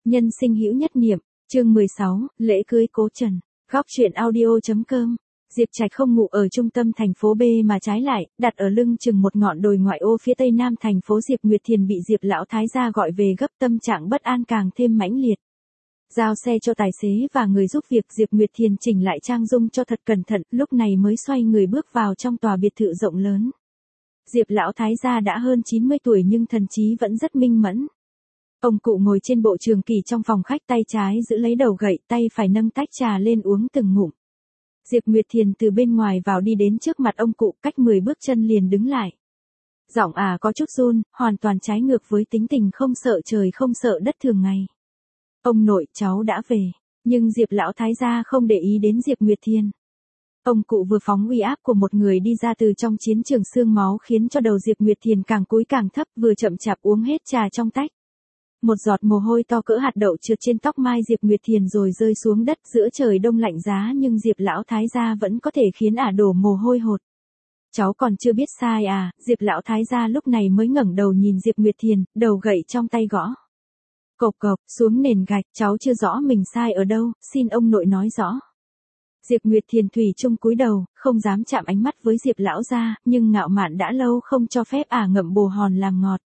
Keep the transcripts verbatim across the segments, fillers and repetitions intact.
Nhân sinh hữu nhất niệm, chương mười sáu, lễ cưới Cố Trần. Góc truyện audio.com. Diệp Trạch không ngủ ở trung tâm thành phố B mà trái lại, đặt ở lưng chừng một ngọn đồi ngoại ô phía tây nam thành phố. Diệp Nguyệt Thiền bị Diệp lão thái gia gọi về gấp, tâm trạng bất an càng thêm mãnh liệt. Giao xe cho tài xế và người giúp việc, Diệp Nguyệt Thiền chỉnh lại trang dung cho thật cẩn thận, lúc này mới xoay người bước vào trong tòa biệt thự rộng lớn. Diệp lão thái gia đã hơn chín mươi tuổi nhưng thần trí vẫn rất minh mẫn. Ông cụ ngồi trên bộ trường kỷ trong phòng khách, tay trái giữ lấy đầu gậy, tay phải nâng tách trà lên uống từng ngụm. Diệp Nguyệt Thiền từ bên ngoài vào, đi đến trước mặt ông cụ, cách mười bước chân liền đứng lại. Giọng à có chút run, hoàn toàn trái ngược với tính tình không sợ trời không sợ đất thường ngày. Ông nội, cháu đã về. Nhưng Diệp lão thái gia không để ý đến Diệp Nguyệt Thiền. Ông cụ vừa phóng uy áp của một người đi ra từ trong chiến trường xương máu, khiến cho đầu Diệp Nguyệt Thiền càng cúi càng thấp, vừa chậm chạp uống hết trà trong tách. Một giọt mồ hôi to cỡ hạt đậu trượt trên tóc mai Diệp Nguyệt Thiền rồi rơi xuống đất. Giữa trời đông lạnh giá nhưng Diệp lão thái gia vẫn có thể khiến ả đổ mồ hôi hột. Cháu còn chưa biết sai à? Diệp lão thái gia lúc này mới ngẩng đầu nhìn Diệp Nguyệt Thiền, đầu gậy trong tay gõ. Cộc cộc, xuống nền gạch, cháu chưa rõ mình sai ở đâu, xin ông nội nói rõ. Diệp Nguyệt Thiền thủy chung cúi đầu, không dám chạm ánh mắt với Diệp lão gia, nhưng ngạo mạn đã lâu không cho phép ả ngậm bồ hòn làm ngọt.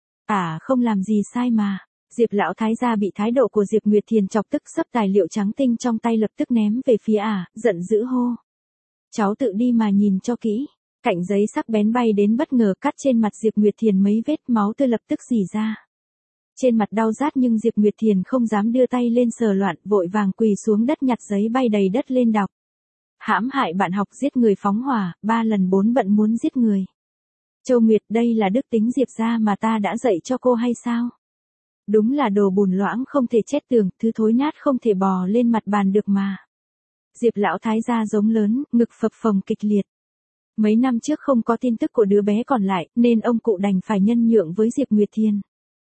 Ả không làm gì sai mà. Diệp lão thái gia bị thái độ của Diệp Nguyệt Thiền chọc tức, xấp tài liệu trắng tinh trong tay lập tức ném về phía ả, giận dữ hô. Cháu tự đi mà nhìn cho kỹ. Cạnh giấy sắc bén bay đến bất ngờ cắt trên mặt Diệp Nguyệt Thiền mấy vết, máu tươi lập tức rỉ ra. Trên mặt đau rát nhưng Diệp Nguyệt Thiền không dám đưa tay lên sờ loạn, vội vàng quỳ xuống đất nhặt giấy bay đầy đất lên đọc. Hãm hại bạn học, giết người phóng hỏa, ba lần bốn bận muốn giết người. Châu Nguyệt, đây là đức tính Diệp gia mà ta đã dạy cho cô hay sao? Đúng là đồ bùn loãng không thể chết tường, thứ thối nát không thể bò lên mặt bàn được mà. Diệp lão thái gia giống lớn, ngực phập phồng kịch liệt. Mấy năm trước không có tin tức của đứa bé còn lại, nên ông cụ đành phải nhân nhượng với Diệp Nguyệt Thiền.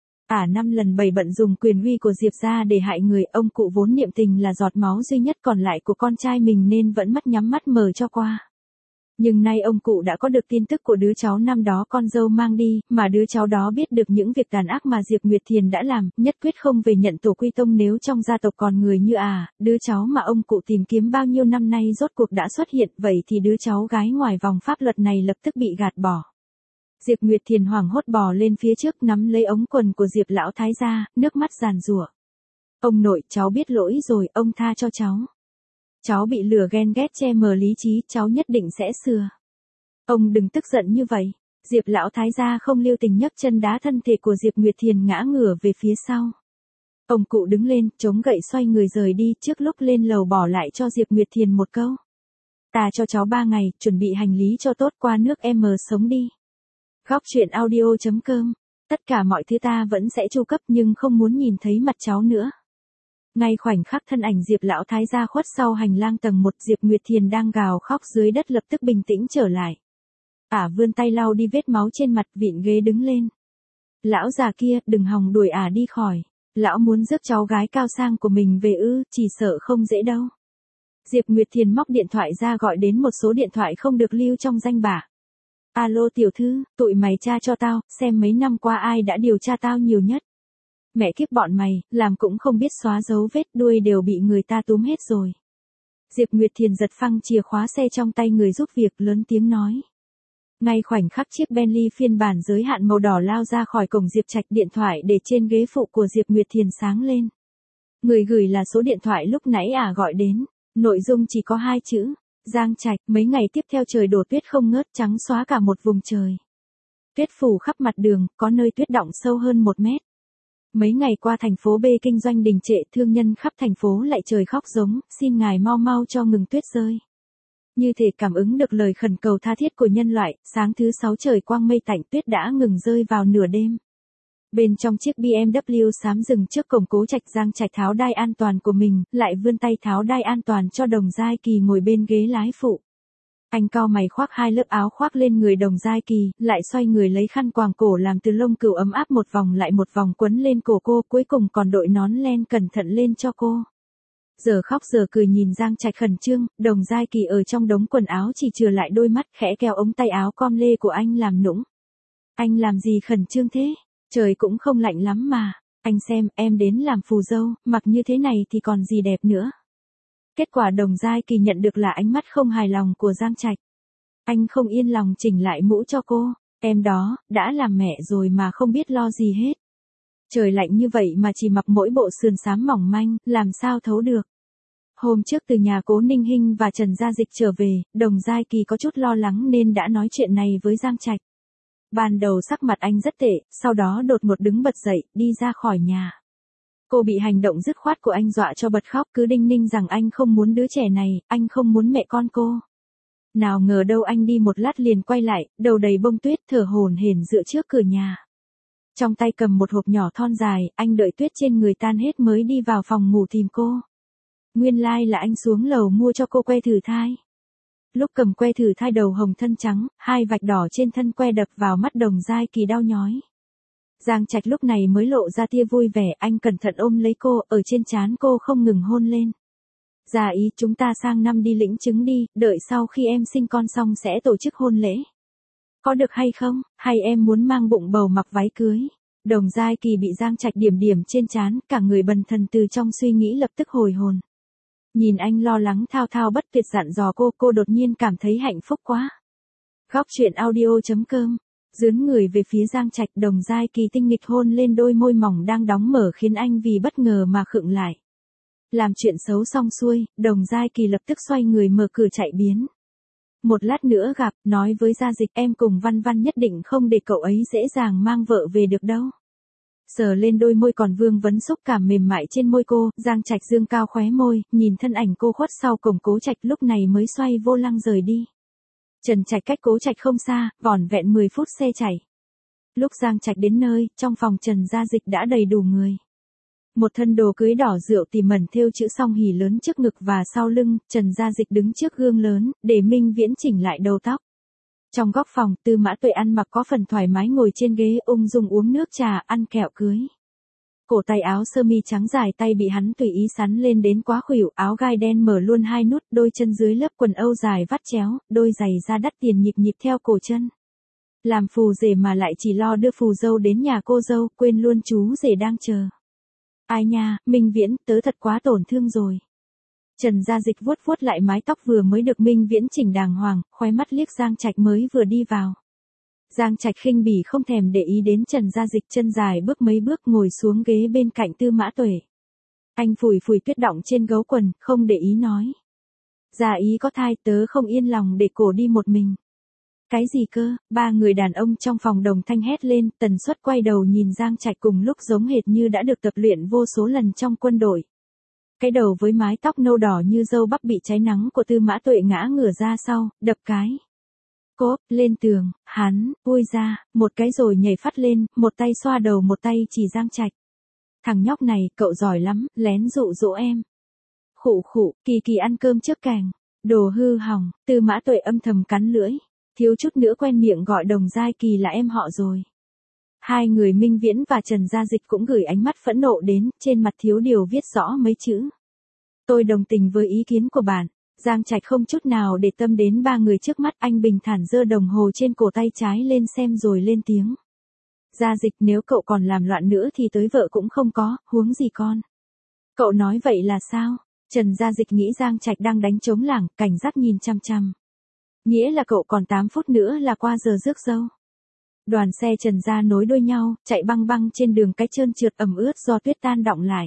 Ả năm lần bảy bận dùng quyền uy của Diệp gia để hại người, ông cụ vốn niệm tình là giọt máu duy nhất còn lại của con trai mình nên vẫn mắt nhắm mắt mở cho qua. Nhưng nay ông cụ đã có được tin tức của đứa cháu năm đó con dâu mang đi, mà đứa cháu đó biết được những việc tàn ác mà Diệp Nguyệt Thiền đã làm, nhất quyết không về nhận tổ quy tông. Nếu trong gia tộc còn người như à, đứa cháu mà ông cụ tìm kiếm bao nhiêu năm nay rốt cuộc đã xuất hiện, vậy thì đứa cháu gái ngoài vòng pháp luật này lập tức bị gạt bỏ. Diệp Nguyệt Thiền hoảng hốt bò lên phía trước, nắm lấy ống quần của Diệp lão thái gia, nước mắt giàn giụa. Ông nội, cháu biết lỗi rồi, ông tha cho cháu. Cháu bị lừa ghen ghét che mờ lý trí, cháu nhất định sẽ sửa. Ông đừng tức giận như vậy. Diệp lão thái gia không lưu tình nhấc chân đá thân thể của Diệp Nguyệt Thiền ngã ngửa về phía sau. Ông cụ đứng lên, chống gậy xoay người rời đi, trước lúc lên lầu bỏ lại cho Diệp Nguyệt Thiền một câu. Ta cho cháu ba ngày, chuẩn bị hành lý cho tốt, qua nước em sống đi. Góc truyện audio.com. Tất cả mọi thứ ta vẫn sẽ chu cấp nhưng không muốn nhìn thấy mặt cháu nữa. Ngay khoảnh khắc thân ảnh Diệp lão thái gia khuất sau hành lang tầng một, Diệp Nguyệt Thiền đang gào khóc dưới đất lập tức bình tĩnh trở lại. Ả vươn tay lau đi vết máu trên mặt, vịn ghế đứng lên. Lão già kia, đừng hòng đuổi Ả đi khỏi. Lão muốn rước cháu gái cao sang của mình về ư, chỉ sợ không dễ đâu. Diệp Nguyệt Thiền móc điện thoại ra gọi đến một số điện thoại không được lưu trong danh bạ. Alo tiểu thư, tụi mày tra cho tao, xem mấy năm qua ai đã điều tra tao nhiều nhất. Mẹ kiếp bọn mày, làm cũng không biết xóa dấu vết, đuôi đều bị người ta túm hết rồi. Diệp Nguyệt Thiền giật phăng chìa khóa xe trong tay người giúp việc, lớn tiếng nói. Ngay khoảnh khắc chiếc Bentley phiên bản giới hạn màu đỏ lao ra khỏi cổng Diệp Trạch, điện thoại để trên ghế phụ của Diệp Nguyệt Thiền sáng lên. Người gửi là số điện thoại lúc nãy Ả gọi đến, nội dung chỉ có hai chữ. Giang Trạch. Mấy ngày tiếp theo trời đổ tuyết không ngớt, trắng xóa cả một vùng trời. Tuyết phủ khắp mặt đường, có nơi tuyết đọng sâu hơn một mét. Mấy ngày qua thành phố B kinh doanh đình trệ, thương nhân khắp thành phố lại trời khóc giống, xin ngài mau mau cho ngừng tuyết rơi. Như thể cảm ứng được lời khẩn cầu tha thiết của nhân loại, sáng thứ sáu trời quang mây tạnh, tuyết đã ngừng rơi vào nửa đêm. Bên trong chiếc bê em vê xám dừng trước cổng Cố Trạch, Giang Trạch tháo đai an toàn của mình, lại vươn tay tháo đai an toàn cho Đồng Giai Kỳ ngồi bên ghế lái phụ. Anh cau mày khoác hai lớp áo khoác lên người Đồng Giai Kỳ, lại xoay người lấy khăn quàng cổ làm từ lông cừu ấm áp một vòng lại một vòng quấn lên cổ cô, cuối cùng còn đội nón len cẩn thận lên cho cô. Giờ khóc giờ cười nhìn Giang Trạch khẩn trương, Đồng Giai Kỳ ở trong đống quần áo chỉ chừa lại đôi mắt, khẽ kéo ống tay áo com lê của anh làm nũng. Anh làm gì khẩn trương thế? Trời cũng không lạnh lắm mà. Anh xem, em đến làm phù dâu, mặc như thế này thì còn gì đẹp nữa. Kết quả Đồng Giai Kỳ nhận được là ánh mắt không hài lòng của Giang Trạch. Anh không yên lòng chỉnh lại mũ cho cô. Em đó, đã làm mẹ rồi mà không biết lo gì hết. Trời lạnh như vậy mà chỉ mặc mỗi bộ sườn xám mỏng manh, làm sao thấu được. Hôm trước từ nhà Cố Ninh Hinh và Trần Gia Dịch trở về, Đồng Giai Kỳ có chút lo lắng nên đã nói chuyện này với Giang Trạch. Ban đầu sắc mặt anh rất tệ, sau đó đột ngột đứng bật dậy, đi ra khỏi nhà. Cô bị hành động dứt khoát của anh dọa cho bật khóc, cứ đinh ninh rằng anh không muốn đứa trẻ này, anh không muốn mẹ con cô. Nào ngờ đâu anh đi một lát liền quay lại, đầu đầy bông tuyết, thở hổn hển dựa trước cửa nhà. Trong tay cầm một hộp nhỏ thon dài, anh đợi tuyết trên người tan hết mới đi vào phòng ngủ tìm cô. Nguyên lai là anh xuống lầu mua cho cô que thử thai. Lúc cầm que thử thai đầu hồng thân trắng, hai vạch đỏ trên thân que đập vào mắt Đồng Giai Kỳ đau nhói. Giang Trạch lúc này mới lộ ra tia vui vẻ, anh cẩn thận ôm lấy cô, ở trên trán cô không ngừng hôn lên. Dạ ý, chúng ta sang năm đi lĩnh chứng đi, đợi sau khi em sinh con xong sẽ tổ chức hôn lễ. Có được hay không, hay em muốn mang bụng bầu mặc váy cưới? Đồng Giai Kỳ bị Giang Trạch điểm điểm trên trán, cả người bần thần từ trong suy nghĩ lập tức hồi hồn. Nhìn anh lo lắng thao thao bất tuyệt dặn dò cô, cô đột nhiên cảm thấy hạnh phúc quá. Góc truyện audio chấm com. Dướn người về phía Giang Trạch, Đồng Giai Kỳ tinh nghịch hôn lên đôi môi mỏng đang đóng mở khiến anh vì bất ngờ mà khựng lại. Làm chuyện xấu xong xuôi, Đồng Giai Kỳ lập tức xoay người mở cửa chạy biến. Một lát nữa gặp, nói với Gia Dịch, em cùng Văn Văn nhất định không để cậu ấy dễ dàng mang vợ về được đâu. Sờ lên đôi môi còn vương vấn xúc cảm mềm mại trên môi cô, Giang Trạch dương cao khóe môi, nhìn thân ảnh cô khuất sau cổng Cố Trạch lúc này mới xoay vô lăng rời đi. Trần Trạch cách Cố Trạch không xa, vỏn vẹn mười phút xe chạy. Lúc Giang Trạch đến nơi, trong phòng Trần Gia Dịch đã đầy đủ người. Một thân đồ cưới đỏ rượu tỉ mẩn thêu chữ song hỉ lớn trước ngực và sau lưng, Trần Gia Dịch đứng trước gương lớn, để Minh Viễn chỉnh lại đầu tóc. Trong góc phòng, Tư Mã Tuệ ăn mặc có phần thoải mái ngồi trên ghế ung dung uống nước trà, ăn kẹo cưới. Cổ tay áo sơ mi trắng dài tay bị hắn tùy ý sắn lên đến quá khuỷu, áo gai đen mở luôn hai nút, đôi chân dưới lớp quần âu dài vắt chéo, đôi giày da đắt tiền nhịp nhịp theo cổ chân. Làm phù rể mà lại chỉ lo đưa phù dâu đến nhà cô dâu, quên luôn chú rể đang chờ. Ai nha, Minh Viễn, tớ thật quá tổn thương rồi. Trần Gia Dịch vuốt vuốt lại mái tóc vừa mới được Minh Viễn chỉnh đàng hoàng, khóe mắt liếc Giang Trạch mới vừa đi vào. Giang Trạch khinh bỉ không thèm để ý đến Trần Gia Dịch, chân dài bước mấy bước ngồi xuống ghế bên cạnh Tư Mã Tuệ. Anh phủi phủi tuyết đọng trên gấu quần, không để ý nói. Gia ý có thai, tớ không yên lòng để cổ đi một mình. Cái gì cơ? Ba người đàn ông trong phòng đồng thanh hét lên, tần suất quay đầu nhìn Giang Trạch cùng lúc giống hệt như đã được tập luyện vô số lần trong quân đội. Cái đầu với mái tóc nâu đỏ như dâu bắp bị cháy nắng của Tư Mã Tuệ ngã ngửa ra sau, đập cái. Cốp, lên tường, hắn, ui ra, một cái rồi nhảy phát lên, một tay xoa đầu một tay chỉ Giang Trạch. Thằng nhóc này, cậu giỏi lắm, lén dụ dỗ em. Khụ khụ, Kỳ Kỳ ăn cơm trước cành. Đồ hư hỏng, Tư Mã Tuệ âm thầm cắn lưỡi. Thiếu chút nữa quen miệng gọi Đồng Giai Kỳ là em họ rồi. Hai người Minh Viễn và Trần Gia Dịch cũng gửi ánh mắt phẫn nộ đến, trên mặt thiếu điều viết rõ mấy chữ. Tôi đồng tình với ý kiến của bạn. Giang Trạch không chút nào để tâm đến ba người trước mắt, anh bình thản giơ đồng hồ trên cổ tay trái lên xem rồi lên tiếng. Gia Dịch, nếu cậu còn làm loạn nữa thì tới vợ cũng không có, huống gì con. Cậu nói vậy là sao? Trần Gia Dịch nghĩ Giang Trạch đang đánh trống lảng, cảnh giác nhìn chăm chăm. Nghĩa là cậu còn tám phút nữa là qua giờ rước dâu. Đoàn xe Trần gia nối đuôi nhau, chạy băng băng trên đường cái trơn trượt ẩm ướt do tuyết tan đọng lại.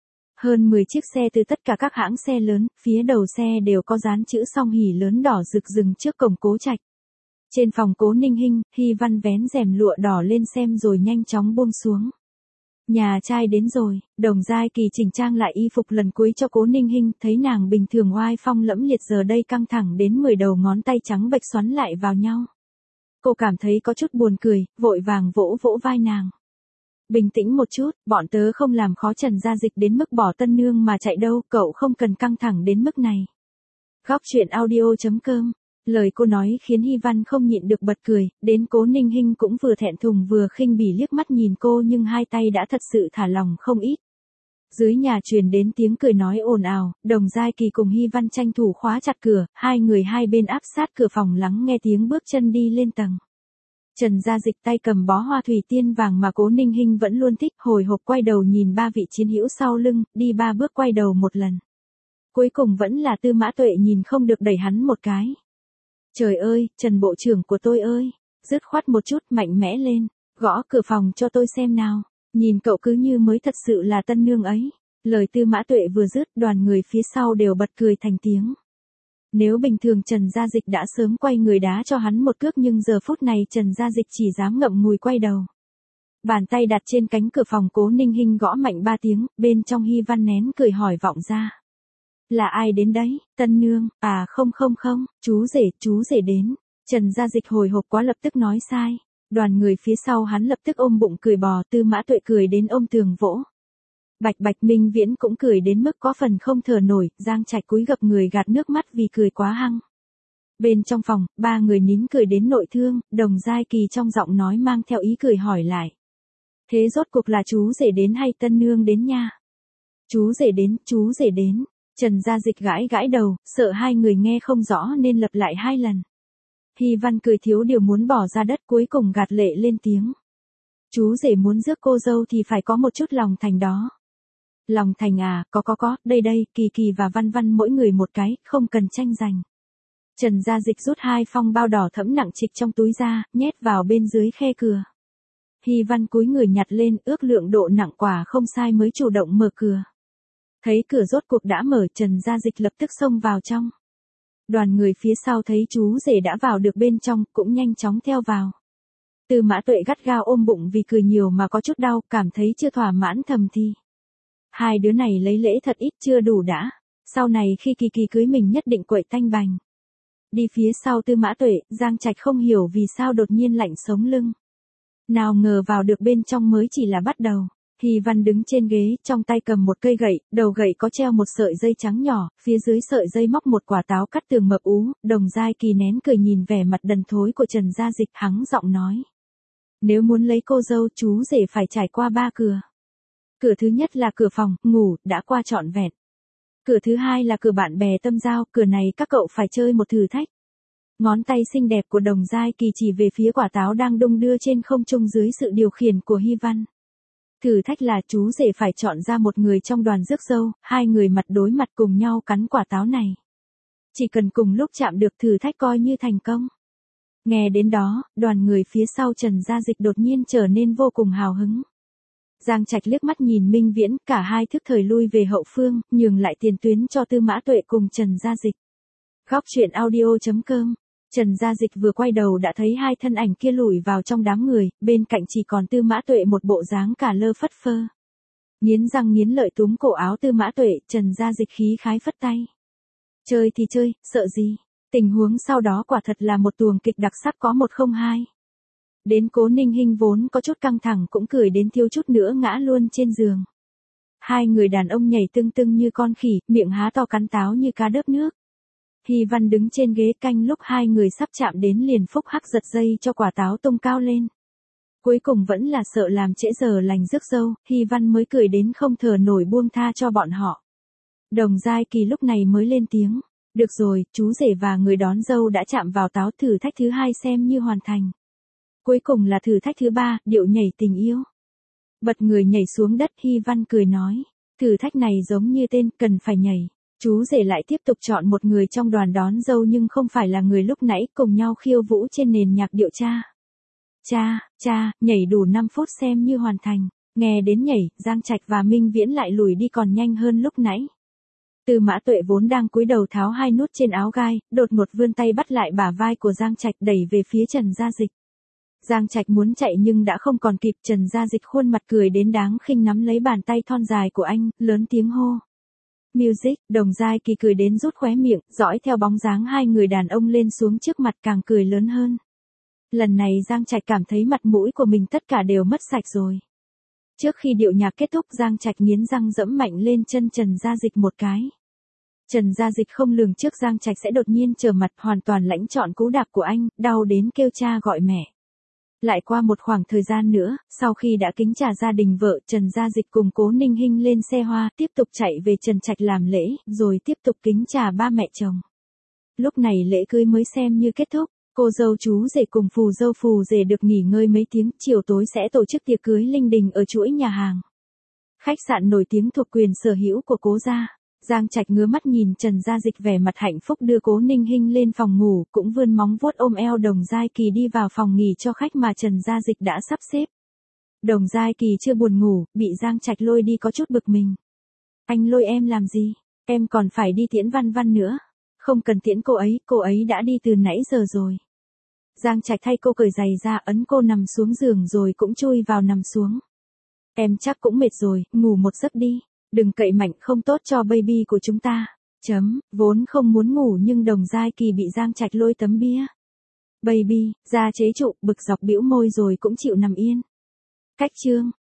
Hơn mười chiếc xe từ tất cả các hãng xe lớn, phía đầu xe đều có dán chữ song hỉ lớn đỏ rực dừng trước cổng Cố Trạch. Trên phòng Cố Ninh Hinh, Hy Văn vén rèm lụa đỏ lên xem rồi nhanh chóng buông xuống. Nhà trai đến rồi, Đồng Giai Kỳ chỉnh trang lại y phục lần cuối cho Cố Ninh Hinh, thấy nàng bình thường oai phong lẫm liệt giờ đây căng thẳng đến mười đầu ngón tay trắng bệch xoắn lại vào nhau. Cô cảm thấy có chút buồn cười, vội vàng vỗ vỗ vai nàng. Bình tĩnh một chút, bọn tớ không làm khó Trần Gia Dịch đến mức bỏ tân nương mà chạy đâu, cậu không cần căng thẳng đến mức này. Góc truyện audio chấm com. Lời cô nói khiến Hy Văn không nhịn được bật cười, đến Cố Ninh Hinh cũng vừa thẹn thùng vừa khinh bỉ liếc mắt nhìn cô nhưng hai tay đã thật sự thả lỏng không ít. Dưới nhà truyền đến tiếng cười nói ồn ào, Đồng Giai Kỳ cùng Hy Văn tranh thủ khóa chặt cửa, hai người hai bên áp sát cửa phòng lắng nghe tiếng bước chân đi lên tầng. Trần Gia Dịch tay cầm bó hoa thủy tiên vàng mà Cố Ninh Hinh vẫn luôn thích, hồi hộp quay đầu nhìn ba vị chiến hữu sau lưng, đi ba bước quay đầu một lần. Cuối cùng vẫn là Tư Mã Tuệ nhìn không được đẩy hắn một cái. Trời ơi, Trần bộ trưởng của tôi ơi, dứt khoát một chút, mạnh mẽ lên, gõ cửa phòng cho tôi xem nào, nhìn cậu cứ như mới thật sự là tân nương ấy. Lời Tư Mã Tuệ vừa dứt, đoàn người phía sau đều bật cười thành tiếng. Nếu bình thường Trần Gia Dịch đã sớm quay người đá cho hắn một cước, nhưng giờ phút này Trần Gia Dịch chỉ dám ngậm ngùi quay đầu. Bàn tay đặt trên cánh cửa phòng, Cố Ninh Hinh gõ mạnh ba tiếng, bên trong Hy Văn nén cười hỏi vọng ra. Là ai đến đấy, tân nương? À không không không, chú rể, chú rể đến. Trần Gia Dịch hồi hộp quá lập tức nói sai. Đoàn người phía sau hắn lập tức ôm bụng cười bò, Tư Mã Tuệ cười đến ôm tường vỗ. Bạch Bạch Minh Viễn cũng cười đến mức có phần không thở nổi, Giang Trạch cúi gập người gạt nước mắt vì cười quá hăng. Bên trong phòng, ba người nín cười đến nội thương, Đồng Giai Kỳ trong giọng nói mang theo ý cười hỏi lại. Thế rốt cuộc là chú rể đến hay tân nương đến nha? Chú rể đến, chú rể đến. Trần Gia Dịch gãi gãi đầu, sợ hai người nghe không rõ nên lặp lại hai lần. Hy Văn cười thiếu điều muốn bỏ ra đất, cuối cùng gạt lệ lên tiếng. Chú rể muốn rước cô dâu thì phải có một chút lòng thành đó. Lòng thành à, có có có, đây đây, Kỳ Kỳ và Văn Văn mỗi người một cái, không cần tranh giành. Trần Gia Dịch rút hai phong bao đỏ thẫm nặng trịch trong túi ra, nhét vào bên dưới khe cửa. Hy Văn cúi người nhặt lên, ước lượng độ nặng quả không sai mới chủ động mở cửa. Thấy cửa rốt cuộc đã mở, Trần Gia Dịch lập tức xông vào trong. Đoàn người phía sau thấy chú rể đã vào được bên trong, cũng nhanh chóng theo vào. Tư Mã Tuệ gắt gao ôm bụng vì cười nhiều mà có chút đau, cảm thấy chưa thỏa mãn thầm thì. Hai đứa này lấy lễ thật ít, chưa đủ đã. Sau này khi Kỳ Kỳ cưới mình nhất định quậy tanh bành. Đi phía sau Tư Mã Tuệ, Giang Trạch không hiểu vì sao đột nhiên lạnh sống lưng. Nào ngờ vào được bên trong mới chỉ là bắt đầu. Hy Văn đứng trên ghế, trong tay cầm một cây gậy, đầu gậy có treo một sợi dây trắng nhỏ, phía dưới sợi dây móc một quả táo cắt tường mập ú. Đồng Giai Kỳ nén cười nhìn vẻ mặt đần thối của Trần Gia Dịch, hắng giọng nói. Nếu muốn lấy cô dâu, chú rể phải trải qua ba cửa. Cửa thứ nhất là cửa phòng, ngủ, đã qua trọn vẹn. Cửa thứ hai là cửa bạn bè tâm giao, cửa này các cậu phải chơi một thử thách. Ngón tay xinh đẹp của Đồng Giai Kỳ chỉ về phía quả táo đang đung đưa trên không trung dưới sự điều khiển của Hy Văn. Thử thách là chú rể phải chọn ra một người trong đoàn rước dâu, hai người mặt đối mặt cùng nhau cắn quả táo này. Chỉ cần cùng lúc chạm được, thử thách coi như thành công. Nghe đến đó, đoàn người phía sau Trần Gia Dịch đột nhiên trở nên vô cùng hào hứng. Giang Trạch liếc mắt nhìn Minh Viễn, cả hai thức thời lui về hậu phương, nhường lại tiền tuyến cho Tư Mã Tuệ cùng Trần Gia Dịch. Góc truyện audio chấm com. Trần Gia Dịch vừa quay đầu đã thấy hai thân ảnh kia lủi vào trong đám người, bên cạnh chỉ còn Tư Mã Tuệ một bộ dáng cả lơ phất phơ. Nghiến răng nghiến lợi túm cổ áo Tư Mã Tuệ, Trần Gia Dịch khí khái phất tay. Chơi thì chơi, sợ gì? Tình huống sau đó quả thật là một tuồng kịch đặc sắc có một không hai. Đến Cố Ninh Hinh vốn có chút căng thẳng cũng cười đến thiếu chút nữa ngã luôn trên giường. Hai người đàn ông nhảy tưng tưng như con khỉ, miệng há to cắn táo như cá đớp nước. Hy Văn đứng trên ghế canh lúc hai người sắp chạm đến liền phúc hắc giật dây cho quả táo tung cao lên. Cuối cùng vẫn là sợ làm trễ giờ lành rước dâu, Hy Văn mới cười đến không thở nổi buông tha cho bọn họ. Đồng Giai Kỳ lúc này mới lên tiếng. Được rồi, chú rể và người đón dâu đã chạm vào táo, thử thách thứ hai xem như hoàn thành. Cuối cùng là thử thách thứ ba, điệu nhảy tình yêu. Bật người nhảy xuống đất, Hy Văn cười nói. Thử thách này giống như tên, cần phải nhảy. Chú rể lại tiếp tục chọn một người trong đoàn đón dâu nhưng không phải là người lúc nãy, cùng nhau khiêu vũ trên nền nhạc điệu cha. Cha, cha, nhảy đủ năm phút xem như hoàn thành. Nghe đến nhảy, Giang Trạch và Minh Viễn lại lùi đi còn nhanh hơn lúc nãy. Tư Mã Tuệ vốn đang cúi đầu tháo hai nút trên áo gai, đột ngột vươn tay bắt lại bả vai của Giang Trạch đẩy về phía Trần Gia Dịch. Giang Trạch muốn chạy nhưng đã không còn kịp, Trần Gia Dịch khuôn mặt cười đến đáng khinh nắm lấy bàn tay thon dài của anh, lớn tiếng hô. Music, Đồng Giai Kỳ cười đến rút khóe miệng, dõi theo bóng dáng hai người đàn ông lên xuống trước mặt càng cười lớn hơn. Lần này Giang Trạch cảm thấy mặt mũi của mình tất cả đều mất sạch rồi. Trước khi điệu nhạc kết thúc, Giang Trạch nghiến răng dẫm mạnh lên chân Trần Gia Dịch một cái. Trần Gia Dịch không lường trước Giang Trạch sẽ đột nhiên trở mặt, hoàn toàn lãnh trọn cú đạp của anh, đau đến kêu cha gọi mẹ. Lại qua một khoảng thời gian nữa, sau khi đã kính trà gia đình vợ, Trần Gia Dịch cùng Cố Ninh Hinh lên xe hoa, tiếp tục chạy về Trần Trạch làm lễ, rồi tiếp tục kính trà ba mẹ chồng. Lúc này lễ cưới mới xem như kết thúc, Cô dâu chú rể cùng phù dâu phù rể được nghỉ ngơi mấy tiếng, chiều tối sẽ tổ chức tiệc cưới linh đình ở chuỗi nhà hàng. Khách sạn nổi tiếng thuộc quyền sở hữu của Cố gia. Giang Trạch ngứa mắt nhìn Trần Gia Dịch vẻ mặt hạnh phúc đưa Cố Ninh Hinh lên phòng ngủ, cũng vươn móng vuốt ôm eo Đồng Giai Kỳ đi vào phòng nghỉ cho khách mà Trần Gia Dịch đã sắp xếp. Đồng Giai Kỳ chưa buồn ngủ, bị Giang Trạch lôi đi có chút bực mình. Anh lôi em làm gì? Em còn phải đi tiễn Văn Văn nữa. Không cần tiễn cô ấy, cô ấy đã đi từ nãy giờ rồi. Giang Trạch thay cô cởi giày ra, ấn cô nằm xuống giường rồi cũng chui vào nằm xuống. Em chắc cũng mệt rồi, ngủ một giấc đi. Đừng cậy mạnh, không tốt cho baby của chúng ta. Chấm, vốn không muốn ngủ nhưng Đồng Giai Kỳ bị Giang Trạch lôi tấm bia. Baby, ra chế trụ, bực dọc bĩu môi rồi cũng chịu nằm yên. Cách chương.